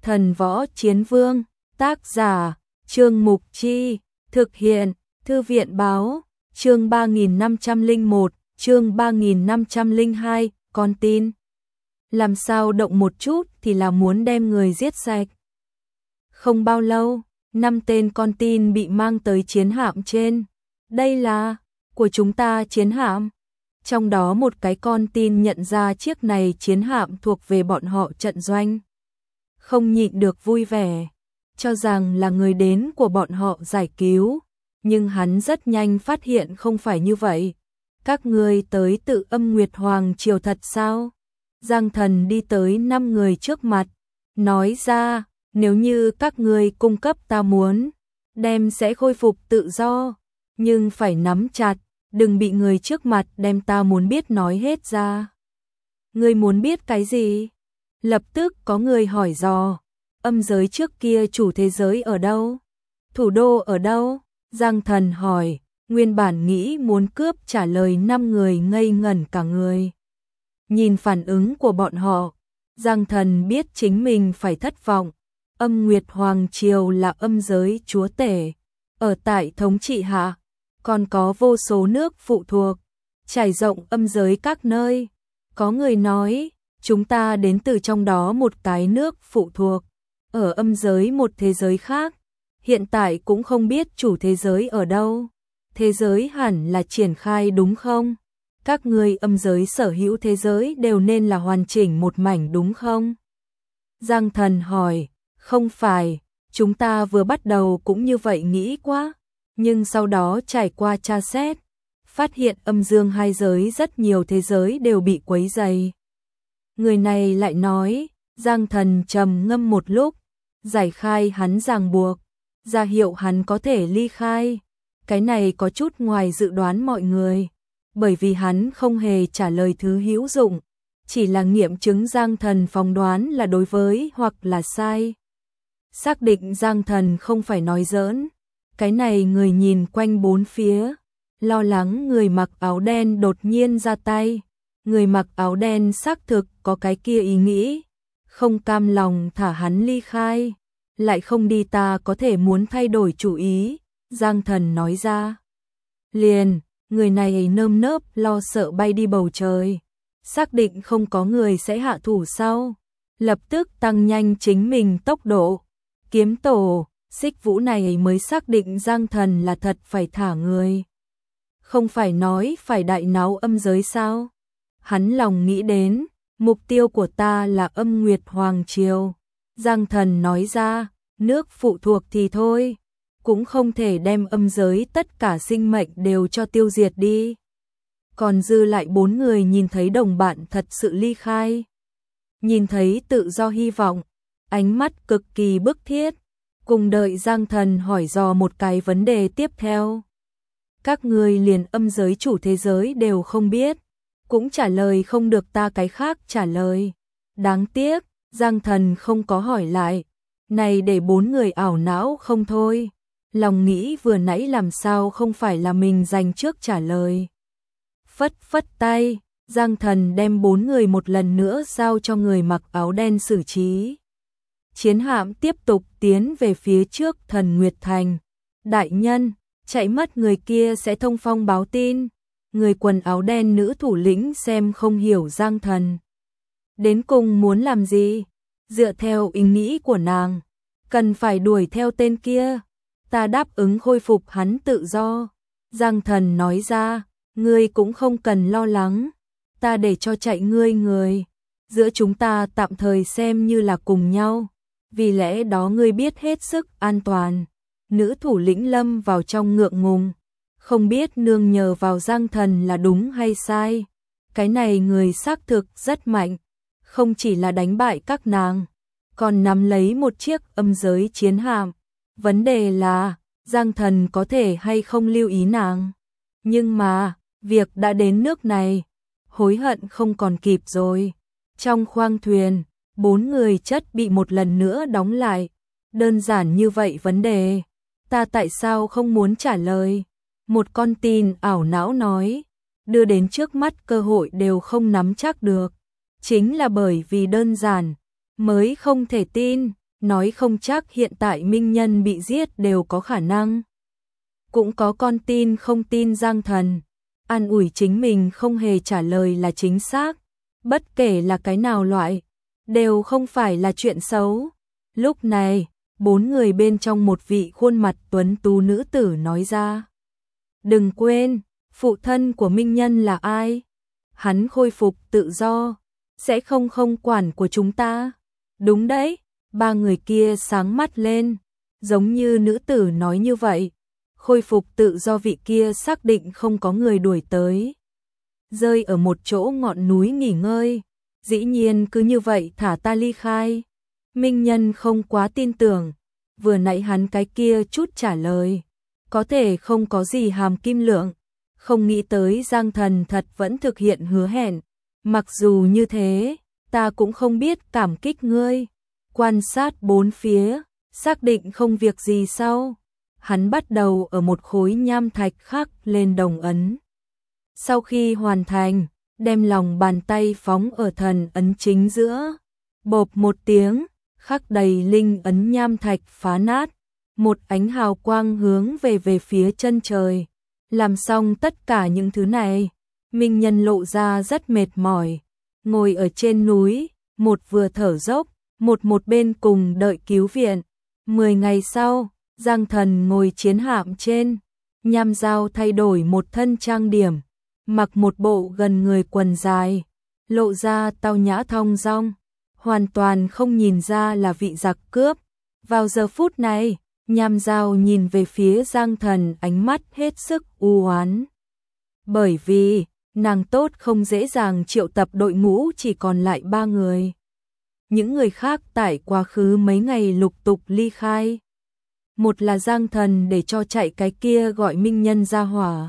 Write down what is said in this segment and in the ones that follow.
Thần Võ Chiến Vương, tác giả, Trương Mục Chi, thực hiện, Thư viện báo, chương 3501, chương 3502, con tin. Làm sao động một chút thì là muốn đem người giết sạch. Không bao lâu, 5 tên con tin bị mang tới chiến hạm trên. Đây là của chúng ta chiến hạm. Trong đó một cái con tin nhận ra chiếc này chiến hạm thuộc về bọn họ trận doanh. Không nhịn được vui vẻ, cho rằng là người đến của bọn họ giải cứu. Nhưng hắn rất nhanh phát hiện không phải như vậy. Các ngươi tới tự Âm Nguyệt Hoàng Triều thật sao? Giang Thần đi tới 5 người trước mặt, nói ra, nếu như các ngươi cung cấp ta muốn, đem sẽ khôi phục tự do, nhưng phải nắm chặt, đừng bị người trước mặt đem ta muốn biết nói hết ra. Ngươi muốn biết cái gì? Lập tức có người hỏi dò, âm giới trước kia chủ thế giới ở đâu? Thủ đô ở đâu? Giang Thần hỏi, nguyên bản nghĩ muốn cướp trả lời 5 người ngây ngẩn cả người. Nhìn phản ứng của bọn họ, Giang Thần biết chính mình phải thất vọng. Âm Nguyệt Hoàng Triều là âm giới chúa tể, ở tại thống trị hạ, còn có vô số nước phụ thuộc, trải rộng âm giới các nơi. Có người nói, chúng ta đến từ trong đó một cái nước phụ thuộc, ở âm giới một thế giới khác, hiện tại cũng không biết chủ thế giới ở đâu. Thế giới hẳn là triển khai đúng không? Các ngươi âm giới sở hữu thế giới đều nên là hoàn chỉnh một mảnh đúng không? Giang Thần hỏi, không phải, chúng ta vừa bắt đầu cũng như vậy nghĩ quá, nhưng sau đó trải qua tra xét, phát hiện âm dương hai giới rất nhiều thế giới đều bị quấy rầy. Người này lại nói, Giang Thần trầm ngâm một lúc, giải khai hắn ràng buộc, ra hiệu hắn có thể ly khai. Cái này có chút ngoài dự đoán mọi người, bởi vì hắn không hề trả lời thứ hữu dụng, chỉ là nghiệm chứng Giang Thần phỏng đoán là đối với hoặc là sai. Xác định Giang Thần không phải nói giỡn, cái này người nhìn quanh bốn phía, lo lắng người mặc áo đen đột nhiên ra tay. Người mặc áo đen xác thực có cái kia ý nghĩ, không cam lòng thả hắn ly khai, lại không đi ta có thể muốn thay đổi chủ ý. Giang Thần nói ra. Liền, người này nơm nớp lo sợ bay đi bầu trời, xác định không có người sẽ hạ thủ sau, lập tức tăng nhanh chính mình tốc độ. Kiếm tổ, Xích Vũ này mới xác định Giang Thần là thật phải thả người. Không phải nói phải đại náo âm giới sao? Hắn lòng nghĩ đến, mục tiêu của ta là Âm Nguyệt Hoàng Triều. Giang Thần nói ra, nước phụ thuộc thì thôi, cũng không thể đem âm giới tất cả sinh mệnh đều cho tiêu diệt đi. Còn dư lại 4 người nhìn thấy đồng bạn thật sự ly khai, nhìn thấy tự do hy vọng, ánh mắt cực kỳ bức thiết, cùng đợi Giang Thần hỏi dò một cái vấn đề tiếp theo. Các người liền âm giới chủ thế giới đều không biết, cũng trả lời không được ta cái khác trả lời. Đáng tiếc, Giang Thần không có hỏi lại, này để 4 người ảo não không thôi. Lòng nghĩ vừa nãy làm sao không phải là mình dành trước trả lời. Phất phất tay, Giang Thần đem 4 người một lần nữa giao cho người mặc áo đen xử trí. Chiến hạm tiếp tục tiến về phía trước Thần Nguyệt Thành. Đại nhân, chạy mất người kia sẽ thông phong báo tin. Người quần áo đen nữ thủ lĩnh xem không hiểu Giang Thần đến cùng muốn làm gì. Dựa theo ý nghĩ của nàng, cần phải đuổi theo tên kia. Ta đáp ứng khôi phục hắn tự do. Giang Thần nói ra, ngươi cũng không cần lo lắng, ta để cho chạy ngươi người. Giữa chúng ta tạm thời xem như là cùng nhau, vì lẽ đó ngươi biết hết sức an toàn. Nữ thủ lĩnh lâm vào trong ngượng ngùng, không biết nương nhờ vào Giang Thần là đúng hay sai. Cái này người xác thực rất mạnh, không chỉ là đánh bại các nàng, còn nắm lấy một chiếc âm giới chiến hạm. Vấn đề là, Giang Thần có thể hay không lưu ý nàng. Nhưng mà, việc đã đến nước này, hối hận không còn kịp rồi. Trong khoang thuyền, 4 người chất bị một lần nữa đóng lại. Đơn giản như vậy vấn đề, ta tại sao không muốn trả lời? Một con tin ảo não nói, đưa đến trước mắt cơ hội đều không nắm chắc được. Chính là bởi vì đơn giản, mới không thể tin. nói không chắc hiện tại Minh Nhân bị giết đều có khả năng. Cũng có con tin không tin Giang Thần, an ủi chính mình không hề trả lời là chính xác, bất kể là cái nào loại, đều không phải là chuyện xấu. Lúc này, 4 người bên trong một vị khuôn mặt tuấn tú nữ tử nói ra. Đừng quên, phụ thân của Minh Nhân là ai? Hắn khôi phục tự do, sẽ không quản của chúng ta. Đúng đấy, 3 người kia sáng mắt lên, giống như nữ tử nói như vậy. Khôi phục tự do vị kia xác định không có người đuổi tới. Rơi ở một chỗ ngọn núi nghỉ ngơi, dĩ nhiên cứ như vậy thả ta ly khai. Minh Nhân không quá tin tưởng, vừa nãy hắn cái kia chút trả lời, có thể không có gì hàm kim lượng, không nghĩ tới Giang Thần thật vẫn thực hiện hứa hẹn. Mặc dù như thế, ta cũng không biết cảm kích ngươi. Quan sát bốn phía, xác định không việc gì sau. Hắn bắt đầu ở một khối nham thạch khắc lên đồng ấn. Sau khi hoàn thành, đem lòng bàn tay phóng ở thần ấn chính giữa. Bộp một tiếng, khắc đầy linh ấn nham thạch phá nát. Một ánh hào quang hướng về phía chân trời. Làm xong tất cả những thứ này, Minh Nhân lộ ra rất mệt mỏi. Ngồi ở trên núi, một vừa thở dốc, một bên cùng đợi cứu viện. 10 ngày sau, Giang Thần ngồi chiến hạm trên, Nham Giao thay đổi một thân trang điểm, mặc một bộ gần người quần dài, lộ ra tao nhã thong dong, hoàn toàn không nhìn ra là vị giặc cướp. Vào giờ phút này, Nham Giao nhìn về phía Giang Thần ánh mắt hết sức u oán. Bởi vì, nàng tốt không dễ dàng triệu tập đội ngũ chỉ còn lại 3 người. Những người khác tại quá khứ mấy ngày lục tục ly khai. Một là Giang Thần để cho chạy cái kia gọi Minh Nhân ra hỏa,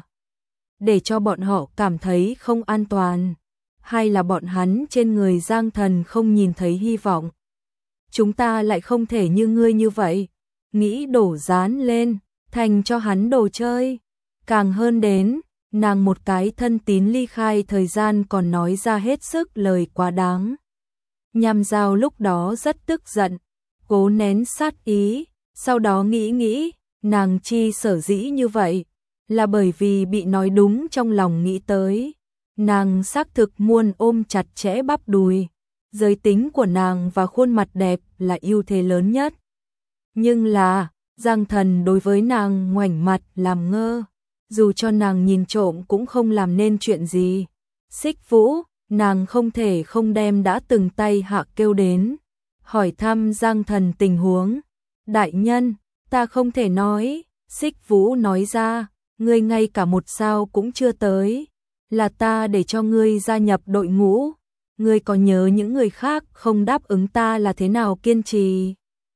để cho bọn họ cảm thấy không an toàn. Hai là bọn hắn trên người Giang Thần không nhìn thấy hy vọng. Chúng ta lại không thể như ngươi như vậy, nghĩ đổ dán lên, thành cho hắn đồ chơi. Càng hơn đến, nàng một cái thân tín ly khai thời gian còn nói ra hết sức lời quá đáng. Nham Giao lúc đó rất tức giận, cố nén sát ý, sau đó nghĩ, nàng chi sở dĩ như vậy, là bởi vì bị nói đúng trong lòng nghĩ tới. Nàng xác thực muốn ôm chặt chẽ bắp đùi, giới tính của nàng và khuôn mặt đẹp là ưu thế lớn nhất. Nhưng là, Giang Thần đối với nàng ngoảnh mặt làm ngơ, dù cho nàng nhìn trộm cũng không làm nên chuyện gì. Xích Vũ, nàng không thể không đem đã từng tay hạ kêu đến, hỏi thăm Giang Thần tình huống. Đại nhân, ta không thể nói, Xích Vũ nói ra, ngươi ngay cả một sao cũng chưa tới, là ta để cho ngươi gia nhập đội ngũ, ngươi có nhớ những người khác không đáp ứng ta là thế nào kiên trì.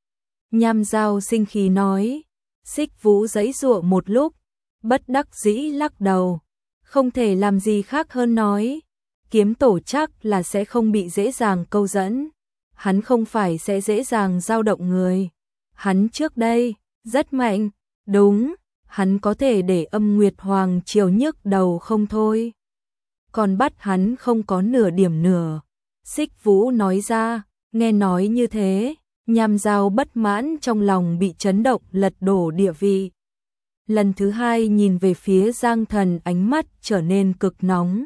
Nham Giao sinh khí nói. Xích Vũ giãy giụa một lúc, bất đắc dĩ lắc đầu, không thể làm gì khác hơn nói, Kiếm Tổ chắc là sẽ không bị dễ dàng câu dẫn, hắn không phải sẽ dễ dàng dao động người. Hắn trước đây rất mạnh, đúng, hắn có thể để Âm Nguyệt Hoàng triều nhức đầu không thôi. Còn bắt hắn không có nửa điểm nửa. Xích Vũ nói ra, nghe nói như thế, Nham Giao bất mãn trong lòng bị chấn động lật đổ địa vị. Lần thứ hai nhìn về phía Giang Thần ánh mắt trở nên cực nóng.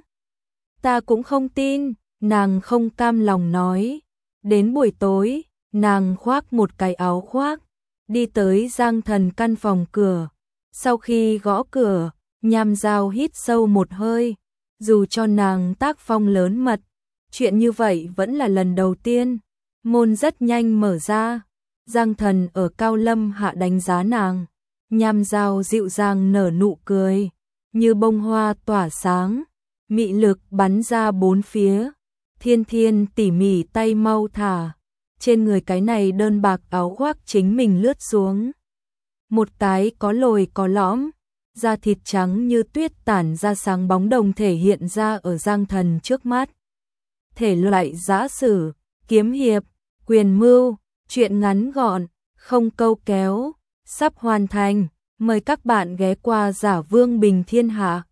Ta cũng không tin, nàng không cam lòng nói. Đến buổi tối, nàng khoác một cái áo khoác, đi tới Giang Thần căn phòng cửa. Sau khi gõ cửa, Nham Giao hít sâu một hơi, dù cho nàng tác phong lớn mật, chuyện như vậy vẫn là lần đầu tiên. Môn rất nhanh mở ra, Giang Thần ở Cao Lâm hạ đánh giá nàng. Nham Giao dịu dàng nở nụ cười, như bông hoa tỏa sáng, mị lực bắn ra bốn phía. Thiên Thiên tỉ mỉ tay mau thả, trên người cái này đơn bạc áo khoác chính mình lướt xuống. Một cái có lồi có lõm, da thịt trắng như tuyết tản ra sáng bóng đồng thể hiện ra ở Giang Thần trước mắt. Thể loại giã sử, kiếm hiệp, quyền mưu, truyện ngắn gọn, không câu kéo, sắp hoàn thành. Mời các bạn ghé qua Giả Vương Bình Thiên Hạ.